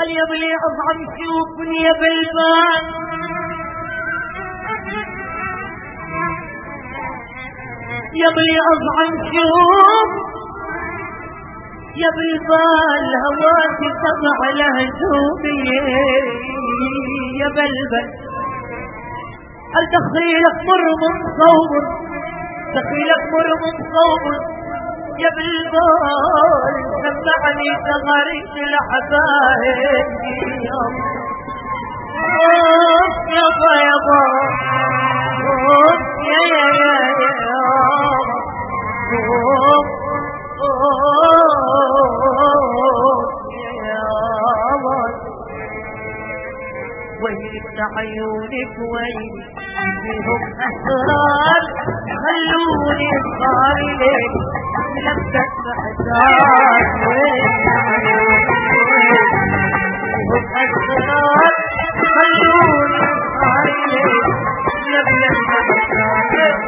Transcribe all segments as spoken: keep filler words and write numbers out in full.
قال يا بلي أضعم شوفني يا بالبان يا بلي أضعم شوف يا بالبال هواك طبع لهجومي يا بلبل قال دخيلك مر من صوب دخيلك مر من صوب يا بالبال سمعني تغاريش الحبايب يابا يابا يا يا يا يا ويلك عيونك ويلي فيهم أسرار خلوني صار لك لبت بحزار ويلك عيونك فيهم أسرار خلوني صار لك لبت بحزار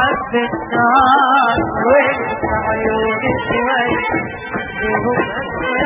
بالنار وين عيونك وين